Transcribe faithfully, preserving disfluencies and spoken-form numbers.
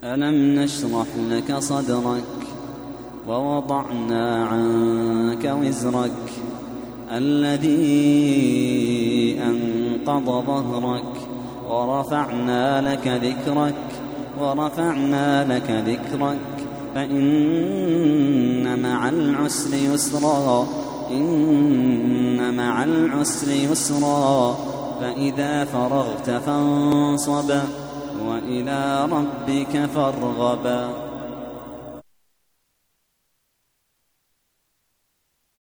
ألم نشرح لك صدرك ووضعنا عنك وزرك الذي أنقض ظهرك ورفعنا لك ذكرك ورفعنا لك ذكرك فإن مع العسر يسرا إن مع العسر يسرا فإذا فرغت فانصب وإلى ربك فارغب.